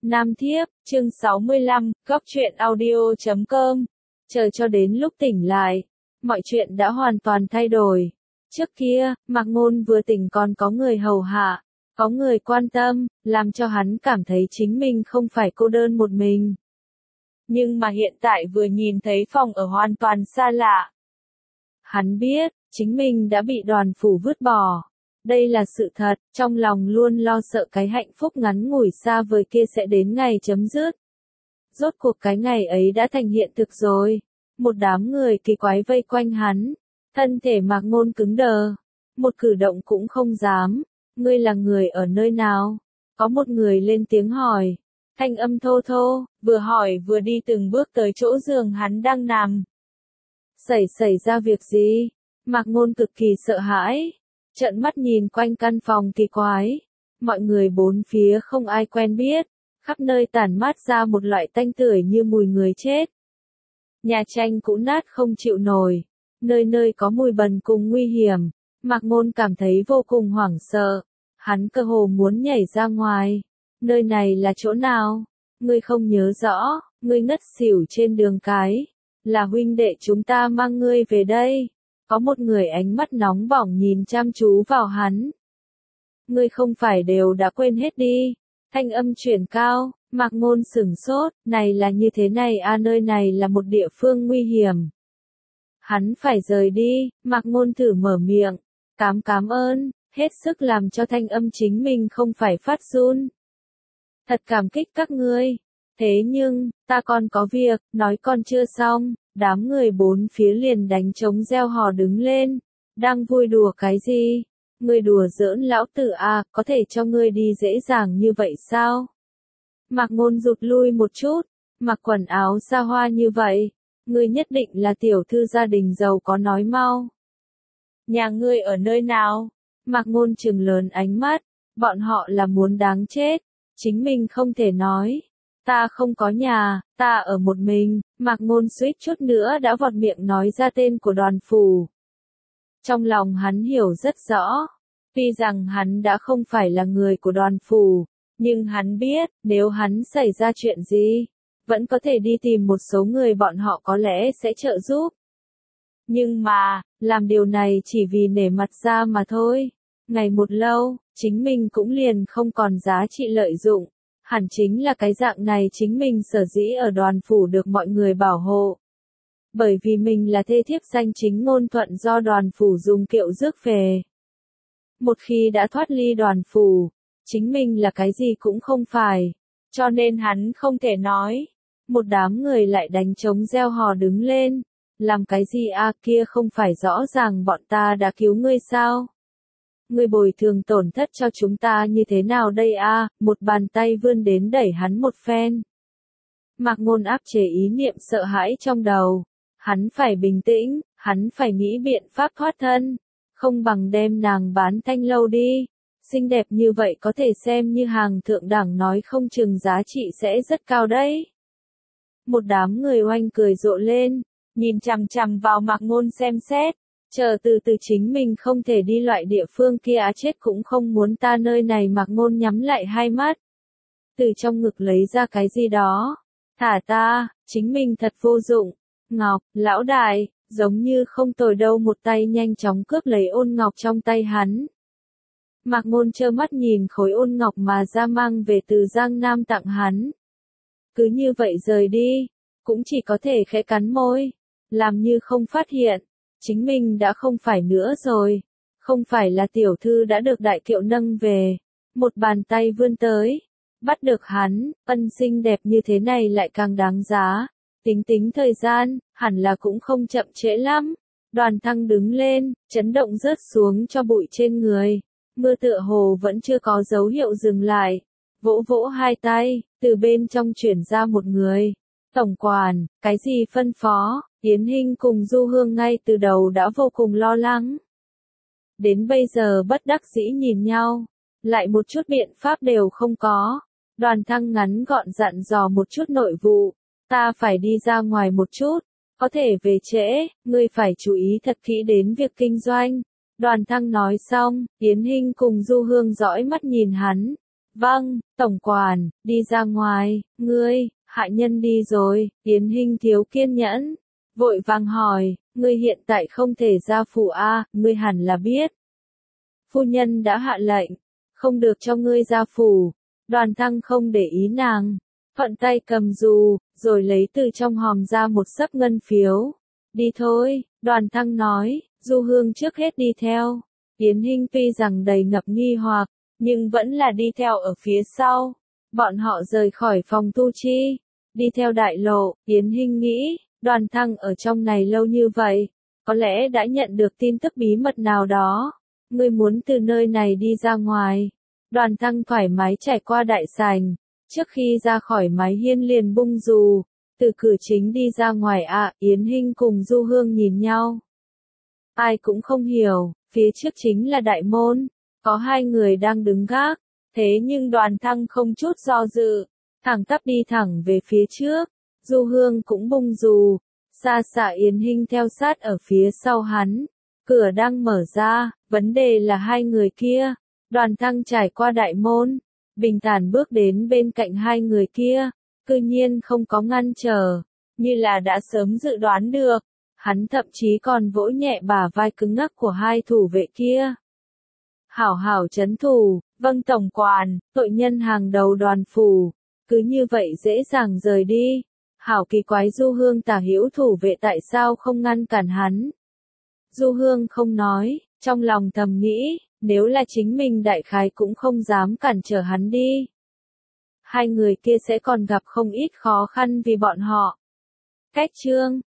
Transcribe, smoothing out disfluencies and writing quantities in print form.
Nam Thiếp, chương 65, Góc truyện audio.com. Chờ cho đến lúc tỉnh lại, mọi chuyện đã hoàn toàn thay đổi. Trước kia, Mạc Ngôn vừa tỉnh còn có người hầu hạ, có người quan tâm, làm cho hắn cảm thấy chính mình không phải cô đơn một mình. Nhưng mà hiện tại vừa nhìn thấy phòng ở hoàn toàn xa lạ. Hắn biết, chính mình đã bị Đoàn Phủ vứt bỏ. Đây là sự thật, trong lòng luôn lo sợ cái hạnh phúc ngắn ngủi xa vời kia sẽ đến ngày chấm dứt. Rốt cuộc cái ngày ấy đã thành hiện thực rồi. Một đám người kỳ quái vây quanh hắn. Thân thể Mạc Ngôn cứng đờ. Một cử động cũng không dám. Ngươi là người ở nơi nào? Có một người lên tiếng hỏi. Thanh âm thô thô, vừa hỏi vừa đi từng bước tới chỗ giường hắn đang nằm. Xảy ra việc gì? Mạc Ngôn cực kỳ sợ hãi. Trợn mắt nhìn quanh căn phòng kỳ quái. Mọi người bốn phía không ai quen biết. Khắp nơi tản mát ra một loại tanh tưởi như mùi người chết. Nhà tranh cũ nát không chịu nổi. Nơi nơi có mùi bẩn cùng nguy hiểm. Mạc Ngôn cảm thấy vô cùng hoảng sợ. Hắn cơ hồ muốn nhảy ra ngoài. Nơi này là chỗ nào? Ngươi không nhớ rõ, ngươi ngất xỉu trên đường cái. Là huynh đệ chúng ta mang ngươi về đây. Có một người ánh mắt nóng bỏng nhìn chăm chú vào hắn. Ngươi không phải đều đã quên hết đi. Thanh âm chuyển cao, Mạc Ngôn sửng sốt, này là như thế này à, nơi này là một địa phương nguy hiểm. Hắn phải rời đi, Mạc Ngôn thử mở miệng. Cảm ơn, hết sức làm cho thanh âm chính mình không phải phát run. Thật cảm kích các ngươi. Thế nhưng, ta còn có việc, nói còn chưa xong. Đám người bốn phía liền đánh trống reo hò đứng lên. Đang vui đùa cái gì? Ngươi đùa giỡn lão tử à, có thể cho ngươi đi dễ dàng như vậy sao? Mạc Ngôn rụt lui một chút, mặc quần áo xa hoa như vậy. Ngươi nhất định là tiểu thư gia đình giàu có nói mau. Nhà ngươi ở nơi nào? Mạc Ngôn trừng lớn ánh mắt, bọn họ là muốn đáng chết. Chính mình không thể nói. Ta không có nhà, ta ở một mình. Mạc Ngôn suýt chút nữa đã vọt miệng nói ra tên của Đoàn Phủ. Trong lòng hắn hiểu rất rõ. Tuy rằng hắn đã không phải là người của Đoàn Phủ, nhưng hắn biết, nếu hắn xảy ra chuyện gì, vẫn có thể đi tìm một số người bọn họ có lẽ sẽ trợ giúp. Nhưng mà, làm điều này chỉ vì nể mặt ra mà thôi. Ngày một lâu, chính mình cũng liền không còn giá trị lợi dụng. Hẳn chính là cái dạng này chính mình sở dĩ ở Đoàn Phủ được mọi người bảo hộ. Bởi vì mình là thê thiếp danh chính ngôn thuận do Đoàn Phủ dùng kiệu rước về. Một khi đã thoát ly Đoàn Phủ, chính mình là cái gì cũng không phải. Cho nên hắn không thể nói. Một đám người lại đánh trống reo hò đứng lên. Làm cái gì à, kia không phải rõ ràng bọn ta đã cứu ngươi sao? Ngươi bồi thường tổn thất cho chúng ta như thế nào đây à? Một bàn tay vươn đến đẩy hắn một phen. Mạc Ngôn áp chế ý niệm sợ hãi trong đầu. Hắn phải bình tĩnh, hắn phải nghĩ biện pháp thoát thân. Không bằng đem nàng bán thanh lâu đi. Xinh đẹp như vậy có thể xem như hàng thượng đẳng, nói không chừng giá trị sẽ rất cao đấy. Một đám người oanh cười rộ lên, nhìn chằm chằm vào Mạc Ngôn xem xét. Chờ từ chính mình không thể đi loại địa phương kia á, chết cũng không muốn ta nơi này. Mạc Ngôn nhắm lại hai mắt. Từ trong ngực lấy ra cái gì đó. Thả ta, chính mình thật vô dụng. Ngọc, lão đại, giống như không tồi đâu. Một tay nhanh chóng cướp lấy ôn ngọc trong tay hắn. Mạc Ngôn trơ mắt nhìn khối ôn ngọc mà ra mang về từ Giang Nam tặng hắn. Cứ như vậy rời đi, cũng chỉ có thể khẽ cắn môi, làm như không phát hiện. Chính mình đã không phải nữa rồi. Không phải là tiểu thư đã được đại kiệu nâng về. Một bàn tay vươn tới. Bắt được hắn, ân xinh đẹp như thế này lại càng đáng giá. Tính thời gian, hẳn là cũng không chậm trễ lắm. Đoàn Thăng đứng lên, chấn động rớt xuống cho bụi trên người. Mưa tựa hồ vẫn chưa có dấu hiệu dừng lại. Vỗ vỗ hai tay, từ bên trong chuyển ra một người. Tổng quản, cái gì phân phó? Yến Hinh cùng Du Hương ngay từ đầu đã vô cùng lo lắng. Đến bây giờ bất đắc dĩ nhìn nhau, lại một chút biện pháp đều không có. Đoàn Thăng ngắn gọn dặn dò một chút nội vụ. Ta phải đi ra ngoài một chút, có thể về trễ, ngươi phải chú ý thật kỹ đến việc kinh doanh. Đoàn Thăng nói xong, Yến Hinh cùng Du Hương dõi mắt nhìn hắn. Vâng, tổng quản, đi ra ngoài, ngươi, hạ nhân đi rồi, Yến Hinh thiếu kiên nhẫn, vội vàng hỏi, ngươi hiện tại không thể ra phủ a, ngươi hẳn là biết. Phu nhân đã hạ lệnh, không được cho ngươi ra phủ. Đoàn Thăng không để ý nàng, thuận tay cầm dù, rồi lấy từ trong hòm ra một xấp ngân phiếu. Đi thôi, Đoàn Thăng nói, Du Hương trước hết đi theo. Yến Hinh tuy rằng đầy ngập nghi hoặc, nhưng vẫn là đi theo ở phía sau. Bọn họ rời khỏi phòng tu chi, đi theo đại lộ. Yến Hinh nghĩ, Đoàn Thăng ở trong này lâu như vậy, có lẽ đã nhận được tin tức bí mật nào đó. Ngươi muốn từ nơi này đi ra ngoài. Đoàn Thăng thoải mái trải qua đại sảnh, trước khi ra khỏi mái hiên liền bung dù, từ cửa chính đi ra ngoài Yến Hinh cùng Du Hương nhìn nhau. Ai cũng không hiểu, phía trước chính là đại môn, có hai người đang đứng gác, thế nhưng Đoàn Thăng không chút do dự, thẳng tắp đi thẳng về phía trước, Du Hương cũng bung dù, xa xạ Yến Hinh theo sát ở phía sau hắn, cửa đang mở ra, vấn đề là hai người kia. Đoàn Thăng trải qua đại môn, bình thản bước đến bên cạnh hai người kia, cư nhiên không có ngăn trở, như là đã sớm dự đoán được, hắn thậm chí còn vỗ nhẹ bả vai cứng ngắc của hai thủ vệ kia. Hảo hảo trấn thủ, vâng tổng quản, tội nhân hàng đầu Đoàn phủ, cứ như vậy dễ dàng rời đi. Hảo kỳ quái, Du Hương tả hữu thủ vệ tại sao không ngăn cản hắn. Du Hương không nói, trong lòng thầm nghĩ, nếu là chính mình đại khái cũng không dám cản trở hắn đi. Hai người kia sẽ còn gặp không ít khó khăn vì bọn họ. Cách chương